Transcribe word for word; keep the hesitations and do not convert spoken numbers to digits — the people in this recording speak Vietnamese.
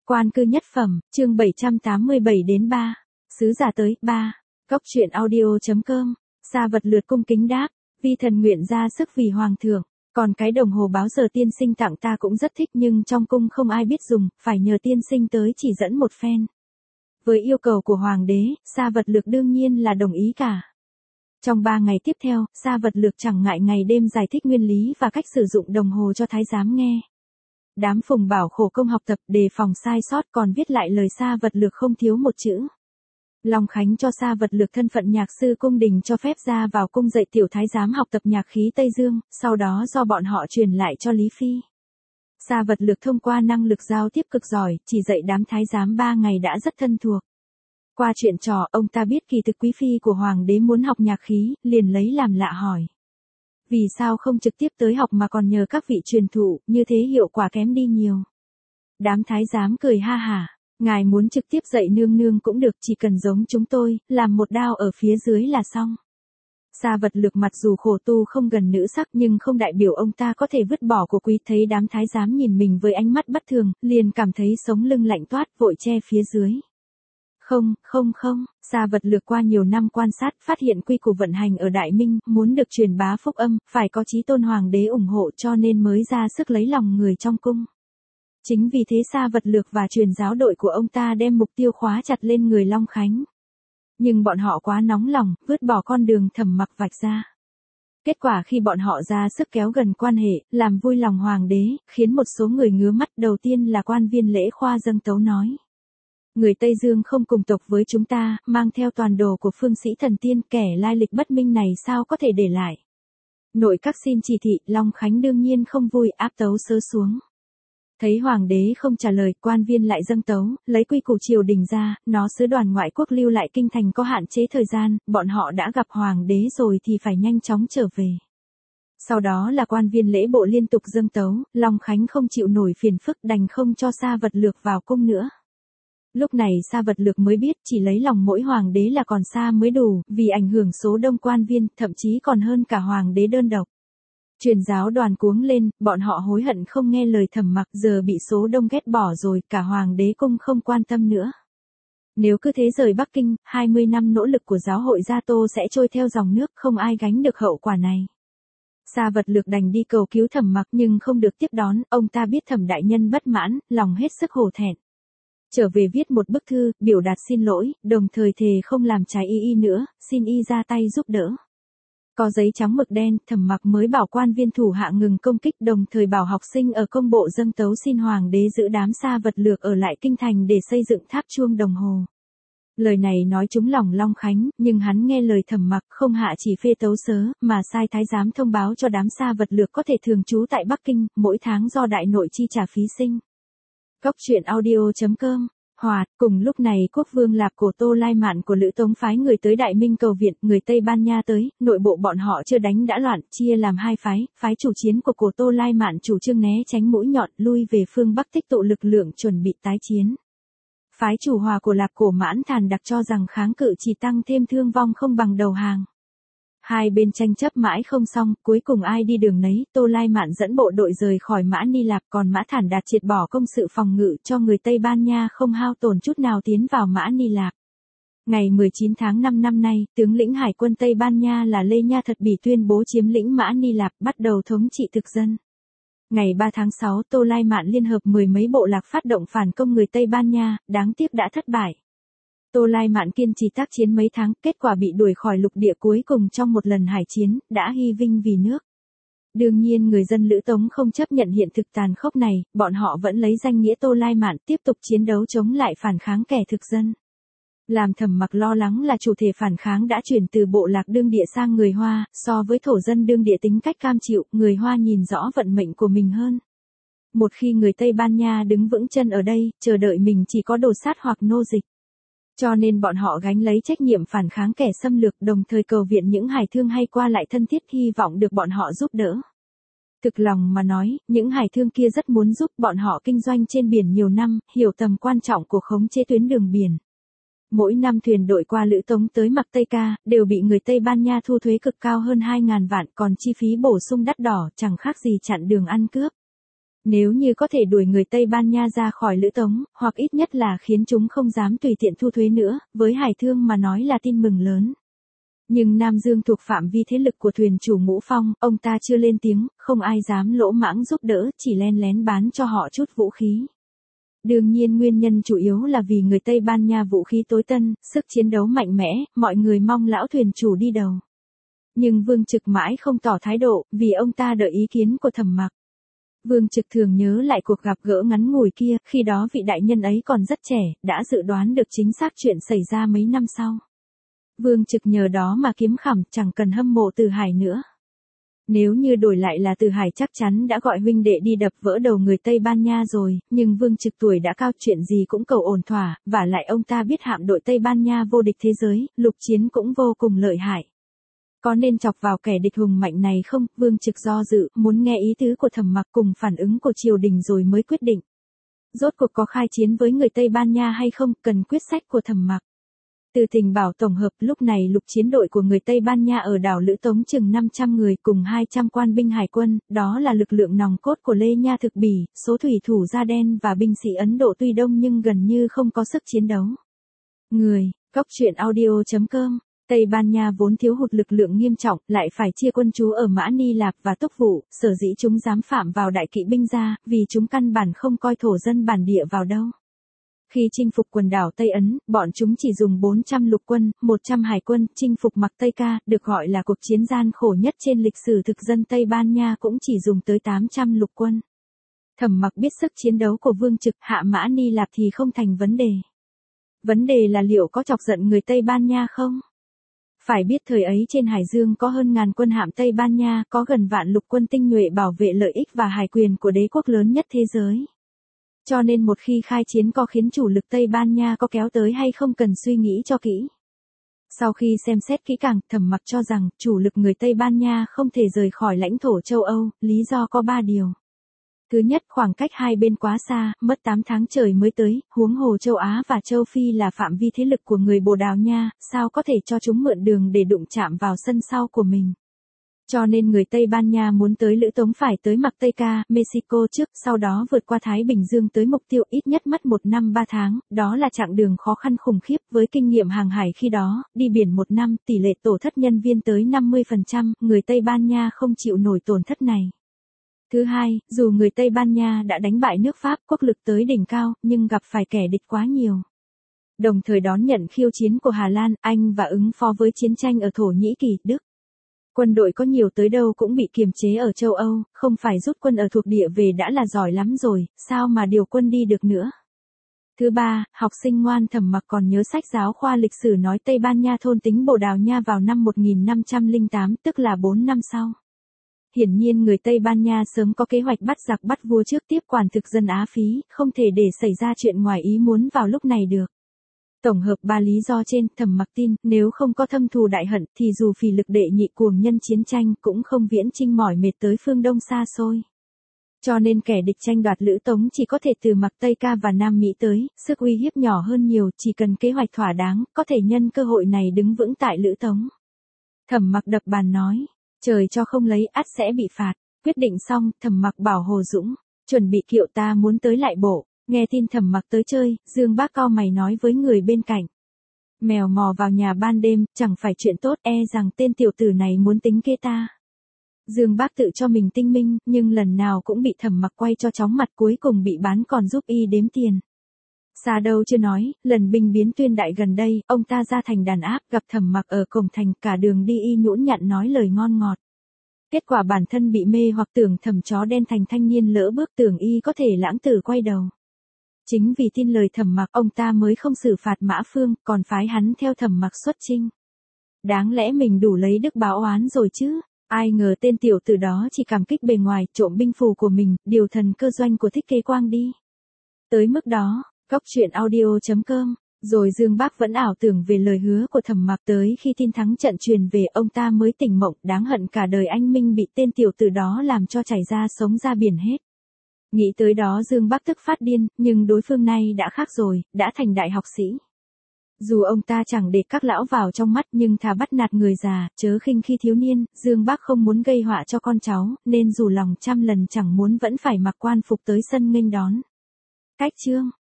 Quan cư nhất phẩm, chương bảy trăm tám mươi bảy đến ba. Sứ giả tới, ba. Cốc truyện audio.com. Sa vật lượt cung kính đáp, vi thần nguyện ra sức vì hoàng thượng. Còn cái đồng hồ báo giờ tiên sinh tặng ta cũng rất thích nhưng trong cung không ai biết dùng, phải nhờ tiên sinh tới chỉ dẫn một phen. Với yêu cầu của hoàng đế, Sa vật lược đương nhiên là đồng ý cả. Trong ba ngày tiếp theo, Sa vật lược chẳng ngại ngày đêm giải thích nguyên lý và cách sử dụng đồng hồ cho thái giám nghe. Đám Phùng Bảo khổ công học tập đề phòng sai sót còn viết lại lời Sa vật lược không thiếu một chữ. Long Khánh cho Sa vật lược thân phận nhạc sư cung đình cho phép ra vào cung dạy tiểu thái giám học tập nhạc khí Tây Dương, sau đó do bọn họ truyền lại cho Lý Phi. Sa vật lược thông qua năng lực giao tiếp cực giỏi, chỉ dạy đám thái giám ba ngày đã rất thân thuộc. Qua chuyện trò, ông ta biết kỳ thực quý phi của hoàng đế muốn học nhạc khí, liền lấy làm lạ hỏi. Vì sao không trực tiếp tới học mà còn nhờ các vị truyền thụ, như thế hiệu quả kém đi nhiều. Đám thái giám cười ha hả, ngài muốn trực tiếp dạy nương nương cũng được, chỉ cần giống chúng tôi, làm một đao ở phía dưới là xong. Sa vật lược mặc dù khổ tu không gần nữ sắc nhưng không đại biểu ông ta có thể vứt bỏ của quý, thấy đám thái giám nhìn mình với ánh mắt bất thường, liền cảm thấy sống lưng lạnh toát, vội che phía dưới. Không, không không, Sa vật lược qua nhiều năm quan sát, phát hiện quy củ vận hành ở Đại Minh, muốn được truyền bá phúc âm, phải có chí tôn hoàng đế ủng hộ cho nên mới ra sức lấy lòng người trong cung. Chính vì thế Sa vật lược và truyền giáo đội của ông ta đem mục tiêu khóa chặt lên người Long Khánh. Nhưng bọn họ quá nóng lòng, vứt bỏ con đường thầm mặc vạch ra. Kết quả khi bọn họ ra sức kéo gần quan hệ, làm vui lòng hoàng đế, khiến một số người ngứa mắt. Đầu tiên là quan viên lễ khoa dâng tấu nói. Người Tây Dương không cùng tộc với chúng ta, mang theo toàn đồ của phương sĩ thần tiên, kẻ lai lịch bất minh này sao có thể để lại. Nội các xin chỉ thị, Long Khánh đương nhiên không vui, áp tấu sớ xuống. Thấy hoàng đế không trả lời, quan viên lại dâng tấu, lấy quy củ triều đình ra, nó sứ đoàn ngoại quốc lưu lại kinh thành có hạn chế thời gian, bọn họ đã gặp hoàng đế rồi thì phải nhanh chóng trở về. Sau đó là quan viên lễ bộ liên tục dâng tấu, Long Khánh không chịu nổi phiền phức đành không cho Sa vật lược vào cung nữa. Lúc này Sa vật lược mới biết chỉ lấy lòng mỗi hoàng đế là còn xa mới đủ, vì ảnh hưởng số đông quan viên, thậm chí còn hơn cả hoàng đế đơn độc. Truyền giáo đoàn cuống lên, bọn họ hối hận không nghe lời thầm mặc, giờ bị số đông ghét bỏ rồi, cả hoàng đế cung không quan tâm nữa. Nếu cứ thế rời Bắc Kinh, hai mươi năm nỗ lực của giáo hội Gia Tô sẽ trôi theo dòng nước, không ai gánh được hậu quả này. Sa vật lược đành đi cầu cứu thầm mặc nhưng không được tiếp đón, ông ta biết thẩm đại nhân bất mãn, lòng hết sức hổ thẹn. Trở về viết một bức thư, biểu đạt xin lỗi, đồng thời thề không làm trái y y nữa, xin y ra tay giúp đỡ. Có giấy trắng mực đen, thẩm mặc mới bảo quan viên thủ hạ ngừng công kích, đồng thời bảo học sinh ở công bộ dâng tấu xin hoàng đế giữ đám Sa vật lược ở lại kinh thành để xây dựng tháp chuông đồng hồ. Lời này nói trúng lòng Long Khánh, nhưng hắn nghe lời thẩm mặc không hạ chỉ phê tấu sớ, mà sai thái giám thông báo cho đám Sa vật lược có thể thường trú tại Bắc Kinh, mỗi tháng do đại nội chi trả phí sinh. Cốc truyện audio.com. Hoạt, cùng lúc này quốc vương Lạp Cổ Tô Lai Mạn của Lữ Tống phái người tới Đại Minh cầu viện, người Tây Ban Nha tới, nội bộ bọn họ chưa đánh đã loạn, chia làm hai phái, phái chủ chiến của Cổ Tô Lai Mạn chủ trương né tránh mũi nhọn, lui về phương Bắc tích tụ lực lượng chuẩn bị tái chiến. Phái chủ hòa của Lạp Cổ Mãn Thàn đặc cho rằng kháng cự chỉ tăng thêm thương vong không bằng đầu hàng. Hai bên tranh chấp mãi không xong, cuối cùng ai đi đường nấy, Tô Lai Mạn dẫn bộ đội rời khỏi Mã Ni Lạp, còn Mã Thản Đạt triệt bỏ công sự phòng ngự cho người Tây Ban Nha không hao tổn chút nào tiến vào Mã Ni Lạp. Ngày mười chín tháng năm năm nay, tướng lĩnh hải quân Tây Ban Nha là Lê Nha Thật Bỉ tuyên bố chiếm lĩnh Mã Ni Lạp, bắt đầu thống trị thực dân. Ngày ba tháng sáu, Tô Lai Mạn liên hợp mười mấy bộ lạc phát động phản công người Tây Ban Nha, đáng tiếc đã thất bại. Tô Lai Mạn kiên trì tác chiến mấy tháng, kết quả bị đuổi khỏi lục địa cuối cùng trong một lần hải chiến, đã hy vinh vì nước. Đương nhiên người dân Lữ Tống không chấp nhận hiện thực tàn khốc này, bọn họ vẫn lấy danh nghĩa Tô Lai Mạn tiếp tục chiến đấu chống lại phản kháng kẻ thực dân. Làm thầm mặc lo lắng là chủ thể phản kháng đã chuyển từ bộ lạc đương địa sang người Hoa, so với thổ dân đương địa tính cách cam chịu, người Hoa nhìn rõ vận mệnh của mình hơn. Một khi người Tây Ban Nha đứng vững chân ở đây, chờ đợi mình chỉ có đồ sát hoặc nô dịch. Cho nên bọn họ gánh lấy trách nhiệm phản kháng kẻ xâm lược, đồng thời cầu viện những hải thương hay qua lại thân thiết hy vọng được bọn họ giúp đỡ. Thực lòng mà nói, những hải thương kia rất muốn giúp, bọn họ kinh doanh trên biển nhiều năm, hiểu tầm quan trọng của khống chế tuyến đường biển. Mỗi năm thuyền đội qua Lữ Tống tới Mặc Tây Ca, đều bị người Tây Ban Nha thu thuế cực cao hơn hai ngàn vạn, còn chi phí bổ sung đắt đỏ, chẳng khác gì chặn đường ăn cướp. Nếu như có thể đuổi người Tây Ban Nha ra khỏi Lữ Tống, hoặc ít nhất là khiến chúng không dám tùy tiện thu thuế nữa, với Hải Thương mà nói là tin mừng lớn. Nhưng Nam Dương thuộc phạm vi thế lực của thuyền chủ Ngũ Phong, ông ta chưa lên tiếng, không ai dám lỗ mãng giúp đỡ, chỉ len lén bán cho họ chút vũ khí. Đương nhiên nguyên nhân chủ yếu là vì người Tây Ban Nha vũ khí tối tân, sức chiến đấu mạnh mẽ, mọi người mong lão thuyền chủ đi đầu. Nhưng Vương Trực mãi không tỏ thái độ, vì ông ta đợi ý kiến của Thẩm Mặc. Vương Trực thường nhớ lại cuộc gặp gỡ ngắn ngủi kia, khi đó vị đại nhân ấy còn rất trẻ, đã dự đoán được chính xác chuyện xảy ra mấy năm sau. Vương Trực nhờ đó mà kiếm khẩm, chẳng cần hâm mộ Từ Hải nữa. Nếu như đổi lại là Từ Hải chắc chắn đã gọi huynh đệ đi đập vỡ đầu người Tây Ban Nha rồi, nhưng Vương Trực tuổi đã cao, chuyện gì cũng cầu ổn thỏa, vả lại ông ta biết hạm đội Tây Ban Nha vô địch thế giới, lục chiến cũng vô cùng lợi hại. Có nên chọc vào kẻ địch hùng mạnh này không? Vương Trực do dự, muốn nghe ý tứ của Thẩm Mặc cùng phản ứng của triều đình rồi mới quyết định. Rốt cuộc có khai chiến với người Tây Ban Nha hay không, cần quyết sách của Thẩm Mặc. Từ tình báo tổng hợp, lúc này lục chiến đội của người Tây Ban Nha ở đảo Lữ Tống chừng năm trăm người cùng hai trăm quan binh hải quân, đó là lực lượng nòng cốt của Lê Nha Thực Bỉ, số thủy thủ da đen và binh sĩ Ấn Độ tuy đông nhưng gần như không có sức chiến đấu. Người, Cóc Truyện Audio chấm com. Tây Ban Nha vốn thiếu hụt lực lượng nghiêm trọng, lại phải chia quân trú ở Mã Ni Lạp và Túc Vụ, sở dĩ chúng dám phạm vào đại kỵ binh ra, vì chúng căn bản không coi thổ dân bản địa vào đâu. Khi chinh phục quần đảo Tây Ấn, bọn chúng chỉ dùng bốn trăm lục quân, một trăm hải quân, chinh phục Mạc Tây Ca, được gọi là cuộc chiến gian khổ nhất trên lịch sử thực dân Tây Ban Nha cũng chỉ dùng tới tám trăm lục quân. Thẩm Mặc biết sức chiến đấu của Vương Trực, hạ Mã Ni Lạp thì không thành vấn đề. Vấn đề là liệu có chọc giận người Tây Ban Nha không? Phải biết thời ấy trên Hải Dương có hơn ngàn quân hạm Tây Ban Nha, có gần vạn lục quân tinh nhuệ bảo vệ lợi ích và hải quyền của đế quốc lớn nhất thế giới. Cho nên một khi khai chiến có khiến chủ lực Tây Ban Nha có kéo tới hay không cần suy nghĩ cho kỹ. Sau khi xem xét kỹ càng, Thẩm Mặc cho rằng chủ lực người Tây Ban Nha không thể rời khỏi lãnh thổ châu Âu, lý do có ba điều. Thứ nhất, khoảng cách hai bên quá xa, mất tám tháng trời mới tới, huống hồ châu Á và châu Phi là phạm vi thế lực của người Bồ Đào Nha, sao có thể cho chúng mượn đường để đụng chạm vào sân sau của mình. Cho nên người Tây Ban Nha muốn tới Lữ Tống phải tới Mạc Tây Ca, Mexico trước, sau đó vượt qua Thái Bình Dương tới mục tiêu ít nhất mất một năm ba tháng, đó là chặng đường khó khăn khủng khiếp, với kinh nghiệm hàng hải khi đó, đi biển một năm, tỷ lệ tổn thất nhân viên tới năm mươi phần trăm, người Tây Ban Nha không chịu nổi tổn thất này. Thứ hai, dù người Tây Ban Nha đã đánh bại nước Pháp, quốc lực tới đỉnh cao, nhưng gặp phải kẻ địch quá nhiều. Đồng thời đón nhận khiêu chiến của Hà Lan, Anh và ứng phó với chiến tranh ở Thổ Nhĩ Kỳ, Đức. Quân đội có nhiều tới đâu cũng bị kiềm chế ở châu Âu, không phải rút quân ở thuộc địa về đã là giỏi lắm rồi, sao mà điều quân đi được nữa. Thứ ba, học sinh ngoan Thẩm Mặc còn nhớ sách giáo khoa lịch sử nói Tây Ban Nha thôn tính Bồ Đào Nha vào năm một nghìn năm trăm lẻ tám, tức là bốn năm sau. Hiển nhiên người Tây Ban Nha sớm có kế hoạch bắt giặc bắt vua trước tiếp quản thực dân Á Phí, không thể để xảy ra chuyện ngoài ý muốn vào lúc này được. Tổng hợp ba lý do trên, Thẩm Mặc tin, nếu không có thâm thù đại hận, thì dù phỉ lực đệ nhị cuồng nhân chiến tranh cũng không viễn chinh mỏi mệt tới phương Đông xa xôi. Cho nên kẻ địch tranh đoạt Lữ Tống chỉ có thể từ Mạc Tây Ca và Nam Mỹ tới, sức uy hiếp nhỏ hơn nhiều, chỉ cần kế hoạch thỏa đáng, có thể nhân cơ hội này đứng vững tại Lữ Tống. Thẩm Mặc đập bàn nói, trời cho không lấy, ắt sẽ bị phạt. Quyết định xong, Thẩm Mặc bảo Hồ Dũng, chuẩn bị kiệu ta muốn tới lại bộ. Nghe tin Thẩm Mặc tới chơi, Dương Bác cau mày nói với người bên cạnh. Mèo mò vào nhà ban đêm, chẳng phải chuyện tốt, e rằng tên tiểu tử này muốn tính kế ta. Dương Bác tự cho mình tinh minh, nhưng lần nào cũng bị Thẩm Mặc quay cho chóng mặt, cuối cùng bị bán còn giúp y đếm tiền. Xa đâu chưa nói, lần binh biến Tuyên Đại gần đây, ông ta ra thành đàn áp, gặp Thẩm Mặc ở cổng thành, cả đường đi y nhũn nhặn nói lời ngon ngọt. Kết quả bản thân bị mê hoặc tưởng Thẩm chó đen thành thanh niên lỡ bước, tưởng y có thể lãng tử quay đầu. Chính vì tin lời Thẩm Mặc, ông ta mới không xử phạt Mã Phương, còn phái hắn theo Thẩm Mặc xuất chinh. Đáng lẽ mình đủ lấy đức báo oán rồi chứ, ai ngờ tên tiểu tử đó chỉ cảm kích bề ngoài, trộm binh phù của mình, điều thần cơ doanh của Thích Kế Quang đi. Tới mức đó, Cóc Truyện Audio chấm com, rồi Dương Bác vẫn ảo tưởng về lời hứa của Thẩm Mặc, tới khi tin thắng trận truyền về, ông ta mới tỉnh mộng, đáng hận cả đời anh minh bị tên tiểu tử đó làm cho chảy ra sống ra biển hết. Nghĩ tới đó Dương Bác tức phát điên, nhưng đối phương này đã khác rồi, đã thành đại học sĩ. Dù ông ta chẳng để các lão vào trong mắt nhưng thà bắt nạt người già, chớ khinh khi thiếu niên, Dương Bác không muốn gây họa cho con cháu, nên dù lòng trăm lần chẳng muốn vẫn phải mặc quan phục tới sân nghênh đón. Cách chương